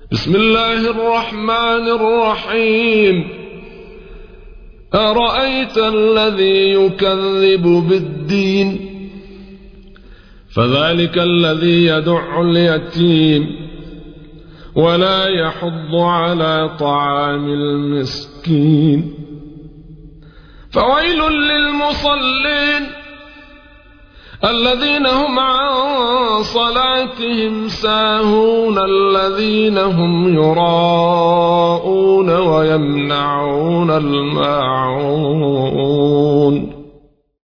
بسم الله الرحمن الرحيم. أرأيت الذي يكذب بالدين فذلك الذي يدع اليتيم ولا يحض على طعام المسكين. فويل للمصلين الذين هم عن صلاتهم ساهون الذين هم يراءون ويمنعون الماعون.